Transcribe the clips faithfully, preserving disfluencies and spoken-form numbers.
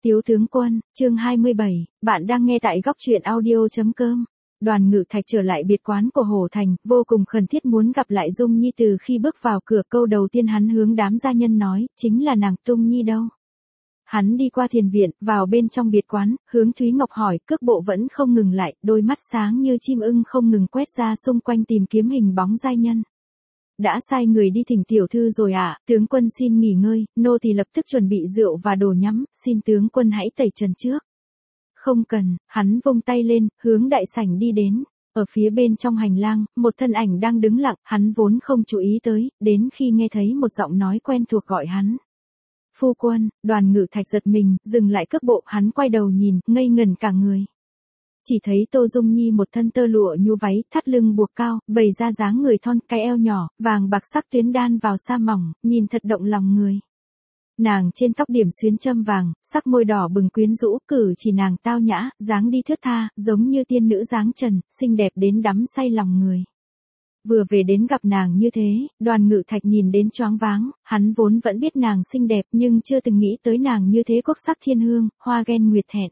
Tiếu tướng quân, chương hai mươi bảy, bạn đang nghe tại góc truyện audio.com. Đoàn Ngự Thạch trở lại biệt quán của Hổ Thành, vô cùng khẩn thiết muốn gặp lại Dung Nhi. Từ khi bước vào cửa, câu đầu tiên hắn hướng đám gia nhân nói, chính là nàng Tung Nhi đâu. Hắn đi qua thiền viện, vào bên trong biệt quán, hướng Thúy Ngọc hỏi, cước bộ vẫn không ngừng lại, đôi mắt sáng như chim ưng không ngừng quét ra xung quanh tìm kiếm hình bóng giai nhân. Đã sai người đi thỉnh tiểu thư rồi ạ, à, tướng quân xin nghỉ ngơi, nô tỳ lập tức chuẩn bị rượu và đồ nhắm, xin tướng quân hãy tẩy trần trước. Không cần, hắn vung tay lên, hướng đại sảnh đi đến. Ở phía bên trong hành lang, một thân ảnh đang đứng lặng, hắn vốn không chú ý tới, đến khi nghe thấy một giọng nói quen thuộc gọi hắn. Phu quân, Đoàn Ngự Thạch giật mình, dừng lại cước bộ, hắn quay đầu nhìn, ngây ngẩn cả người. Chỉ thấy Tô Dung Nhi một thân tơ lụa nhu váy, thắt lưng buộc cao, bày ra dáng người thon, cái eo nhỏ, vàng bạc sắc tuyến đan vào sa mỏng, nhìn thật động lòng người. Nàng trên tóc điểm xuyến châm vàng, sắc môi đỏ bừng quyến rũ, cử chỉ nàng tao nhã, dáng đi thướt tha, giống như tiên nữ dáng trần, xinh đẹp đến đắm say lòng người. Vừa về đến gặp nàng như thế, Đoàn Ngự Thạch nhìn đến choáng váng, hắn vốn vẫn biết nàng xinh đẹp nhưng chưa từng nghĩ tới nàng như thế quốc sắc thiên hương, hoa ghen nguyệt thẹn.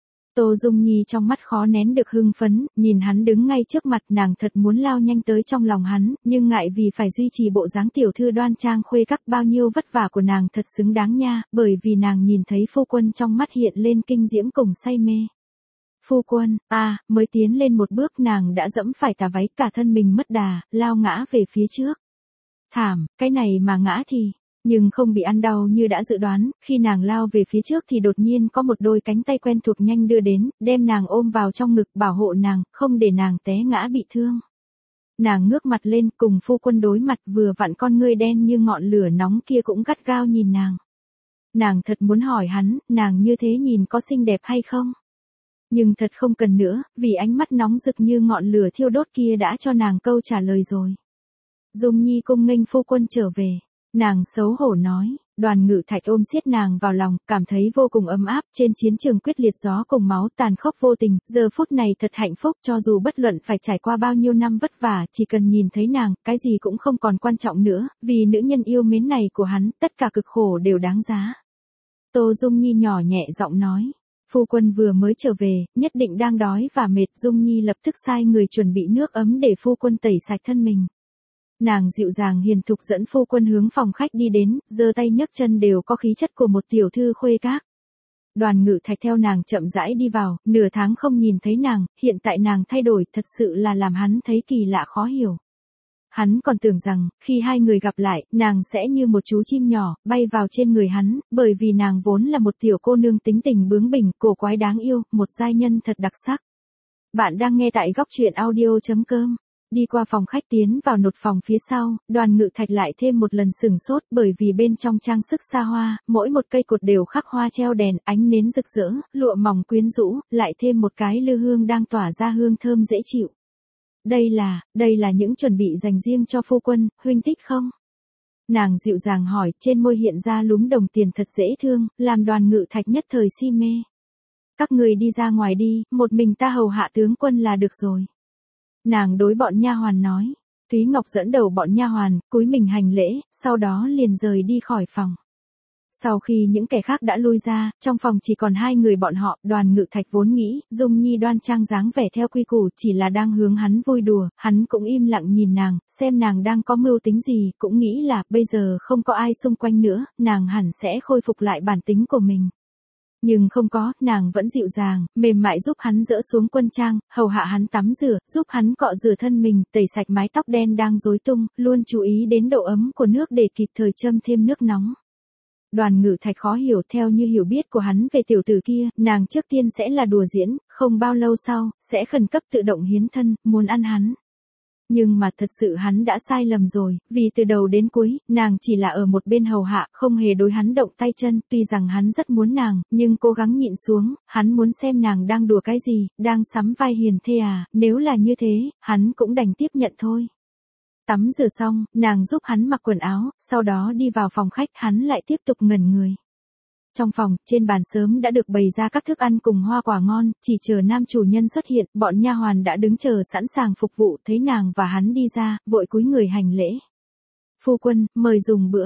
Tô Dung Nhi trong mắt khó nén được hưng phấn, nhìn hắn đứng ngay trước mặt, nàng thật muốn lao nhanh tới trong lòng hắn, nhưng ngại vì phải duy trì bộ dáng tiểu thư đoan trang khuê các, bao nhiêu vất vả của nàng thật xứng đáng nha, bởi vì nàng nhìn thấy phu quân trong mắt hiện lên kinh diễm cùng say mê. Phu quân, a à, mới tiến lên một bước nàng đã dẫm phải tà váy, cả thân mình mất đà, lao ngã về phía trước. Thảm, cái này mà ngã thì... Nhưng không bị ăn đau như đã dự đoán, khi nàng lao về phía trước thì đột nhiên có một đôi cánh tay quen thuộc nhanh đưa đến, đem nàng ôm vào trong ngực, bảo hộ nàng, không để nàng té ngã bị thương. Nàng ngước mặt lên, cùng phu quân đối mặt, vừa vặn con ngươi đen như ngọn lửa nóng kia cũng gắt gao nhìn nàng. Nàng thật muốn hỏi hắn, nàng như thế nhìn có xinh đẹp hay không? Nhưng thật không cần nữa, vì ánh mắt nóng rực như ngọn lửa thiêu đốt kia đã cho nàng câu trả lời rồi. Dung Nhi cung nghênh phu quân trở về. Nàng xấu hổ nói, Đoàn Ngự Thạch ôm siết nàng vào lòng, cảm thấy vô cùng ấm áp, trên chiến trường quyết liệt gió cùng máu, tàn khốc vô tình, giờ phút này thật hạnh phúc, cho dù bất luận phải trải qua bao nhiêu năm vất vả, chỉ cần nhìn thấy nàng, cái gì cũng không còn quan trọng nữa, vì nữ nhân yêu mến này của hắn, tất cả cực khổ đều đáng giá. Tô Dung Nhi nhỏ nhẹ giọng nói, phu quân vừa mới trở về, nhất định đang đói và mệt. Dung Nhi lập tức sai người chuẩn bị nước ấm để phu quân tẩy sạch thân mình. Nàng dịu dàng hiền thục dẫn phu quân hướng phòng khách đi đến, giơ tay nhấc chân đều có khí chất của một tiểu thư khuê các. Đoàn Ngự Thạch theo nàng chậm rãi đi vào, nửa tháng không nhìn thấy nàng, hiện tại nàng thay đổi thật sự là làm hắn thấy kỳ lạ khó hiểu. Hắn còn tưởng rằng, khi hai người gặp lại, nàng sẽ như một chú chim nhỏ, bay vào trên người hắn, bởi vì nàng vốn là một tiểu cô nương tính tình bướng bỉnh, cổ quái đáng yêu, một giai nhân thật đặc sắc. Bạn đang nghe tại góc truyện audio.com. Đi qua phòng khách tiến vào nột phòng phía sau, Đoàn Ngự Thạch lại thêm một lần sừng sốt, bởi vì bên trong trang sức xa hoa, mỗi một cây cột đều khắc hoa treo đèn, ánh nến rực rỡ, lụa mỏng quyến rũ, lại thêm một cái lư hương đang tỏa ra hương thơm dễ chịu. Đây là, đây là những chuẩn bị dành riêng cho phu quân, huynh thích không? Nàng dịu dàng hỏi, trên môi hiện ra lúm đồng tiền thật dễ thương, làm Đoàn Ngự Thạch nhất thời si mê. Các người đi ra ngoài đi, một mình ta hầu hạ tướng quân là được rồi. Nàng đối bọn nha hoàn nói. Thúy Ngọc dẫn đầu bọn nha hoàn, cúi mình hành lễ, sau đó liền rời đi khỏi phòng. Sau khi những kẻ khác đã lui ra, trong phòng chỉ còn hai người bọn họ. Đoàn Ngự Thạch vốn nghĩ, Dung Nhi đoan trang dáng vẻ theo quy củ, chỉ là đang hướng hắn vui đùa, hắn cũng im lặng nhìn nàng, xem nàng đang có mưu tính gì, cũng nghĩ là, bây giờ không có ai xung quanh nữa, nàng hẳn sẽ khôi phục lại bản tính của mình. Nhưng không có, nàng vẫn dịu dàng, mềm mại giúp hắn dỡ xuống quân trang, hầu hạ hắn tắm rửa, giúp hắn cọ rửa thân mình, tẩy sạch mái tóc đen đang rối tung, luôn chú ý đến độ ấm của nước để kịp thời châm thêm nước nóng. Đoàn Ngự Thạch khó hiểu, theo như hiểu biết của hắn về tiểu tử kia, nàng trước tiên sẽ là đùa diễn, không bao lâu sau, sẽ khẩn cấp tự động hiến thân, muốn ăn hắn. Nhưng mà thật sự hắn đã sai lầm rồi, vì từ đầu đến cuối, nàng chỉ là ở một bên hầu hạ, không hề đối hắn động tay chân, tuy rằng hắn rất muốn nàng, nhưng cố gắng nhịn xuống, hắn muốn xem nàng đang đùa cái gì, đang sắm vai hiền thê à, nếu là như thế, hắn cũng đành tiếp nhận thôi. Tắm rửa xong, nàng giúp hắn mặc quần áo, sau đó đi vào phòng khách, hắn lại tiếp tục ngẩn người. Trong phòng, trên bàn sớm đã được bày ra các thức ăn cùng hoa quả ngon, chỉ chờ nam chủ nhân xuất hiện, bọn nha hoàn đã đứng chờ sẵn sàng phục vụ, thấy nàng và hắn đi ra, vội cúi người hành lễ. Phu quân, mời dùng bữa.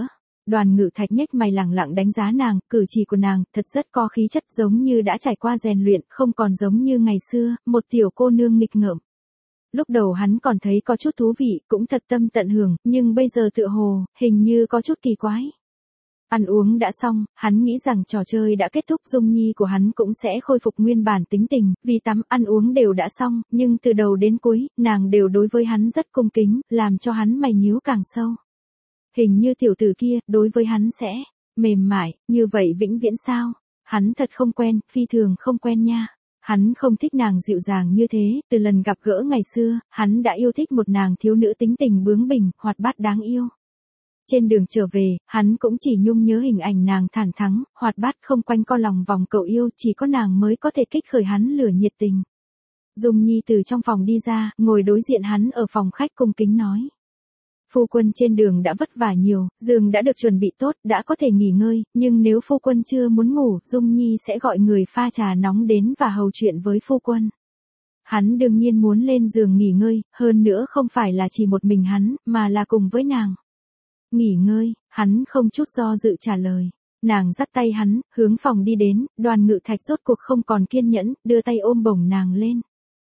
Đoàn Ngự Thạch nhếch mày lẳng lặng đánh giá nàng, cử chỉ của nàng thật rất có khí chất, giống như đã trải qua rèn luyện, không còn giống như ngày xưa, một tiểu cô nương nghịch ngợm. Lúc đầu hắn còn thấy có chút thú vị, cũng thật tâm tận hưởng, nhưng bây giờ tựa hồ, hình như có chút kỳ quái. Ăn uống đã xong, hắn nghĩ rằng trò chơi đã kết thúc, Dung Nhi của hắn cũng sẽ khôi phục nguyên bản tính tình, vì tắm ăn uống đều đã xong, nhưng từ đầu đến cuối, nàng đều đối với hắn rất cung kính, làm cho hắn mày nhíu càng sâu. Hình như tiểu tử kia, đối với hắn sẽ mềm mại, như vậy vĩnh viễn sao? Hắn thật không quen, phi thường không quen nha. Hắn không thích nàng dịu dàng như thế, từ lần gặp gỡ ngày xưa, hắn đã yêu thích một nàng thiếu nữ tính tình bướng bỉnh, hoạt bát đáng yêu. Trên đường trở về, hắn cũng chỉ nhung nhớ hình ảnh nàng thản thắng, hoạt bát không quanh co lòng vòng cậu yêu, chỉ có nàng mới có thể kích khởi hắn lửa nhiệt tình. Dung Nhi từ trong phòng đi ra, ngồi đối diện hắn ở phòng khách cung kính nói. Phu quân trên đường đã vất vả nhiều, giường đã được chuẩn bị tốt, đã có thể nghỉ ngơi, nhưng nếu phu quân chưa muốn ngủ, Dung Nhi sẽ gọi người pha trà nóng đến và hầu chuyện với phu quân. Hắn đương nhiên muốn lên giường nghỉ ngơi, hơn nữa không phải là chỉ một mình hắn, mà là cùng với nàng. Nghỉ ngơi, hắn không chút do dự trả lời. Nàng dắt tay hắn, hướng phòng đi đến, Đoàn Ngự Thạch rốt cuộc không còn kiên nhẫn, đưa tay ôm bổng nàng lên.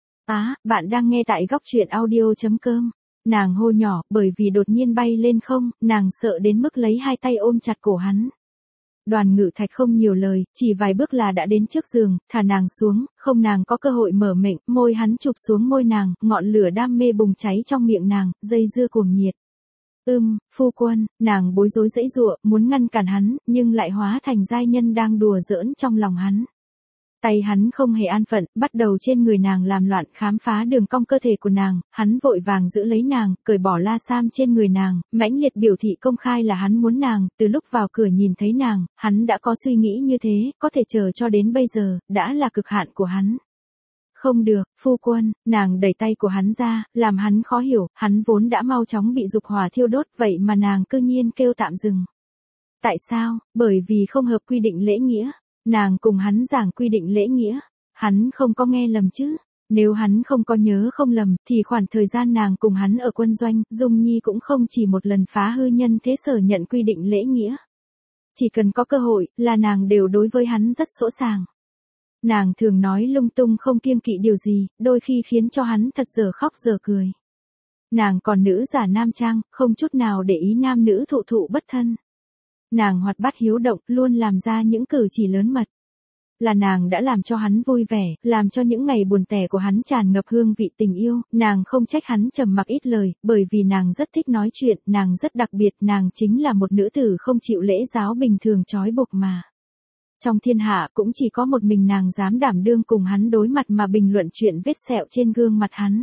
Á, bạn đang nghe tại góc truyện audio chấm com. Nàng hô nhỏ, bởi vì đột nhiên bay lên không, nàng sợ đến mức lấy hai tay ôm chặt cổ hắn. Đoàn Ngự Thạch không nhiều lời, chỉ vài bước là đã đến trước giường, thả nàng xuống, không nàng có cơ hội mở miệng, môi hắn chụp xuống môi nàng, ngọn lửa đam mê bùng cháy trong miệng nàng, dây dưa cuồng nhiệt. Ưm, phu quân, nàng bối rối dãy dụa, muốn ngăn cản hắn, nhưng lại hóa thành giai nhân đang đùa giỡn trong lòng hắn. Tay hắn không hề an phận, bắt đầu trên người nàng làm loạn, khám phá đường cong cơ thể của nàng, hắn vội vàng giữ lấy nàng, cởi bỏ la sam trên người nàng, mãnh liệt biểu thị công khai là hắn muốn nàng, từ lúc vào cửa nhìn thấy nàng, hắn đã có suy nghĩ như thế, có thể chờ cho đến bây giờ, đã là cực hạn của hắn. Không được, phu quân, nàng đẩy tay của hắn ra, làm hắn khó hiểu, hắn vốn đã mau chóng bị dục hỏa thiêu đốt, vậy mà nàng cư nhiên kêu tạm dừng. Tại sao? Bởi vì không hợp quy định lễ nghĩa. Nàng cùng hắn giảng quy định lễ nghĩa, hắn không có nghe lầm chứ. Nếu hắn không có nhớ không lầm, thì khoảng thời gian nàng cùng hắn ở quân doanh, Dung Nhi cũng không chỉ một lần phá hư nhân thế sở nhận quy định lễ nghĩa. Chỉ cần có cơ hội, là nàng đều đối với hắn rất sỗ sàng. Nàng thường nói lung tung không kiêng kỵ điều gì, đôi khi khiến cho hắn thật giờ khóc giờ cười. Nàng còn nữ giả nam trang, không chút nào để ý nam nữ thụ thụ bất thân. Nàng hoạt bát hiếu động, luôn làm ra những cử chỉ lớn mật. Là nàng đã làm cho hắn vui vẻ, làm cho những ngày buồn tẻ của hắn tràn ngập hương vị tình yêu, nàng không trách hắn trầm mặc ít lời, bởi vì nàng rất thích nói chuyện, nàng rất đặc biệt, nàng chính là một nữ tử không chịu lễ giáo bình thường trói buộc mà. Trong thiên hạ cũng chỉ có một mình nàng dám đảm đương cùng hắn đối mặt mà bình luận chuyện vết sẹo trên gương mặt hắn.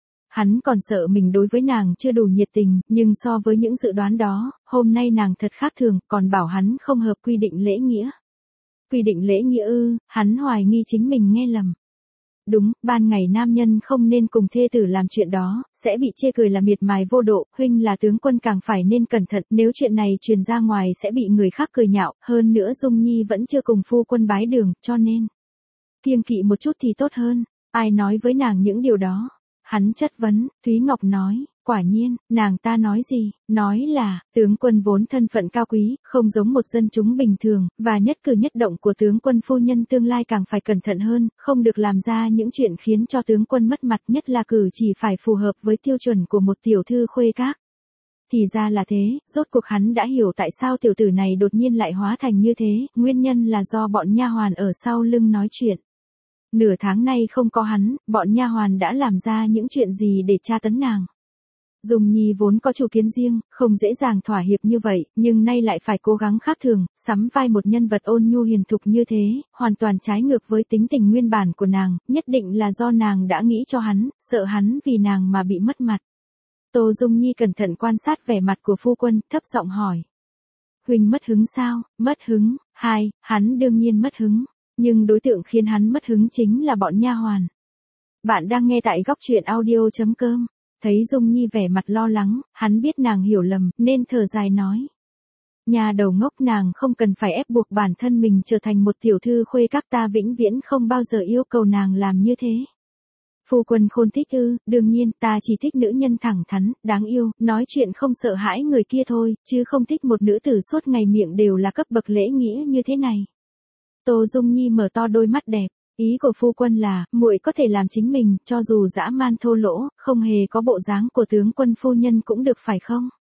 Hắn còn sợ mình đối với nàng chưa đủ nhiệt tình, nhưng so với những dự đoán đó, hôm nay nàng thật khác thường, còn bảo hắn không hợp quy định lễ nghĩa. Quy định lễ nghĩa ư, hắn hoài nghi chính mình nghe lầm. Đúng, ban ngày nam nhân không nên cùng thê tử làm chuyện đó, sẽ bị chê cười là miệt mài vô độ, huynh là tướng quân càng phải nên cẩn thận, nếu chuyện này truyền ra ngoài sẽ bị người khác cười nhạo, hơn nữa Dung Nhi vẫn chưa cùng phu quân bái đường, cho nên kiêng kỵ một chút thì tốt hơn, ai nói với nàng những điều đó. Hắn chất vấn, Thúy Ngọc nói, quả nhiên, nàng ta nói gì, nói là, tướng quân vốn thân phận cao quý, không giống một dân chúng bình thường, và nhất cử nhất động của tướng quân phu nhân tương lai càng phải cẩn thận hơn, không được làm ra những chuyện khiến cho tướng quân mất mặt, nhất là cử chỉ phải phù hợp với tiêu chuẩn của một tiểu thư khuê các. Thì ra là thế, rốt cuộc hắn đã hiểu tại sao tiểu tử này đột nhiên lại hóa thành như thế, nguyên nhân là do bọn nha hoàn ở sau lưng nói chuyện. Nửa tháng nay không có hắn, bọn nha hoàn đã làm ra những chuyện gì để tra tấn nàng. Dung Nhi vốn có chủ kiến riêng, không dễ dàng thỏa hiệp như vậy, nhưng nay lại phải cố gắng khác thường, sắm vai một nhân vật ôn nhu hiền thục như thế, hoàn toàn trái ngược với tính tình nguyên bản của nàng, nhất định là do nàng đã nghĩ cho hắn, sợ hắn vì nàng mà bị mất mặt. Tô Dung Nhi cẩn thận quan sát vẻ mặt của phu quân, thấp giọng hỏi. Huynh mất hứng sao? Mất hứng, hai, hắn đương nhiên mất hứng. Nhưng đối tượng khiến hắn mất hứng chính là bọn nha hoàn. Bạn đang nghe tại góc truyện audio chấm com. Thấy Dung Nhi vẻ mặt lo lắng, hắn biết nàng hiểu lầm, nên thở dài nói. Nhà đầu ngốc, nàng không cần phải ép buộc bản thân mình trở thành một tiểu thư khuê các, ta vĩnh viễn không bao giờ yêu cầu nàng làm như thế. Phu quân khôn thích ư, đương nhiên, ta chỉ thích nữ nhân thẳng thắn, đáng yêu, nói chuyện không sợ hãi người kia thôi, chứ không thích một nữ tử suốt ngày miệng đều là cấp bậc lễ nghĩa như thế này. Tô Dung Nhi mở to đôi mắt đẹp, ý của phu quân là, muội có thể làm chính mình, cho dù dã man thô lỗ, không hề có bộ dáng của tướng quân phu nhân cũng được phải không?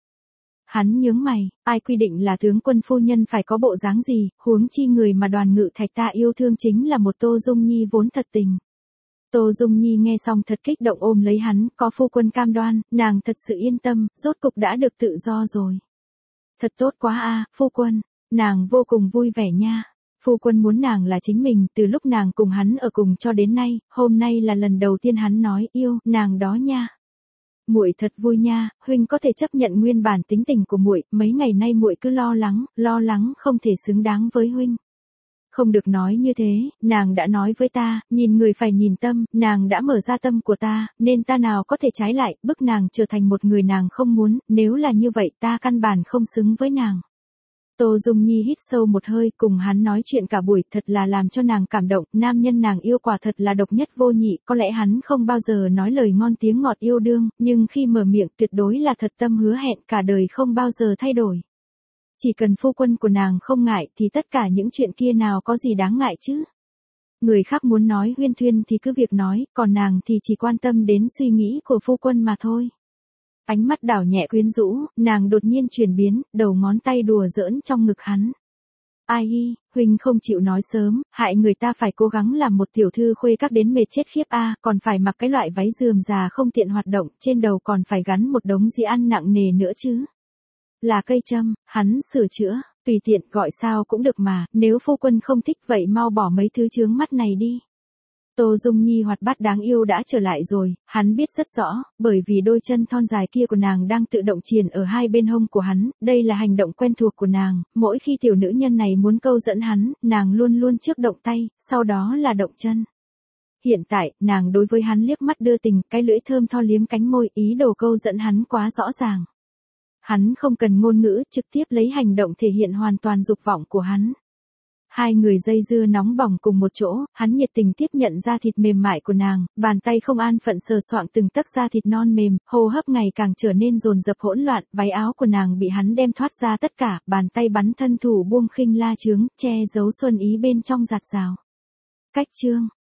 Hắn nhướng mày, ai quy định là tướng quân phu nhân phải có bộ dáng gì, huống chi người mà Đoàn Ngự Thạch ta yêu thương chính là một Tô Dung Nhi vốn thật tình. Tô Dung Nhi nghe xong thật kích động ôm lấy hắn, có phu quân cam đoan, nàng thật sự yên tâm, rốt cục đã được tự do rồi. Thật tốt quá a, phu quân, nàng vô cùng vui vẻ nha. Phu quân muốn nàng là chính mình, từ lúc nàng cùng hắn ở cùng cho đến nay, hôm nay là lần đầu tiên hắn nói yêu nàng đó nha. Muội thật vui nha, huynh có thể chấp nhận nguyên bản tính tình của muội, mấy ngày nay muội cứ lo lắng, lo lắng không thể xứng đáng với huynh. Không được nói như thế, nàng đã nói với ta, nhìn người phải nhìn tâm, nàng đã mở ra tâm của ta, nên ta nào có thể trái lại, bức nàng trở thành một người nàng không muốn, nếu là như vậy ta căn bản không xứng với nàng. Tô Dung Nhi hít sâu một hơi, cùng hắn nói chuyện cả buổi, thật là làm cho nàng cảm động, nam nhân nàng yêu quả thật là độc nhất vô nhị, có lẽ hắn không bao giờ nói lời ngon tiếng ngọt yêu đương, nhưng khi mở miệng tuyệt đối là thật tâm hứa hẹn cả đời không bao giờ thay đổi. Chỉ cần phu quân của nàng không ngại thì tất cả những chuyện kia nào có gì đáng ngại chứ. Người khác muốn nói huyên thuyên thì cứ việc nói, còn nàng thì chỉ quan tâm đến suy nghĩ của phu quân mà thôi. Ánh mắt đảo nhẹ quyến rũ, nàng đột nhiên chuyển biến, đầu ngón tay đùa giỡn trong ngực hắn. Ai hi, huynh không chịu nói sớm, hại người ta phải cố gắng làm một tiểu thư khuê các đến mệt chết khiếp a, còn phải mặc cái loại váy rườm rà không tiện hoạt động, trên đầu còn phải gắn một đống di ăn nặng nề nữa chứ. Là cây châm, hắn sửa chữa, tùy tiện gọi sao cũng được mà, nếu phu quân không thích vậy mau bỏ mấy thứ chướng mắt này đi. Tô Dung Nhi hoạt bát đáng yêu đã trở lại rồi, hắn biết rất rõ, bởi vì đôi chân thon dài kia của nàng đang tự động triền ở hai bên hông của hắn, đây là hành động quen thuộc của nàng, mỗi khi tiểu nữ nhân này muốn câu dẫn hắn, nàng luôn luôn trước động tay, sau đó là động chân. Hiện tại, nàng đối với hắn liếc mắt đưa tình, cái lưỡi thơm tho liếm cánh môi, ý đồ câu dẫn hắn quá rõ ràng. Hắn không cần ngôn ngữ, trực tiếp lấy hành động thể hiện hoàn toàn dục vọng của hắn. Hai người dây dưa nóng bỏng cùng một chỗ, hắn nhiệt tình tiếp nhận da thịt mềm mại của nàng, bàn tay không an phận sờ soạng từng tấc da thịt non mềm, hô hấp ngày càng trở nên dồn dập hỗn loạn, váy áo của nàng bị hắn đem thoát ra tất cả, bàn tay bắn thân thủ buông khinh la chướng, che giấu xuân ý bên trong giạt rào. Cách chương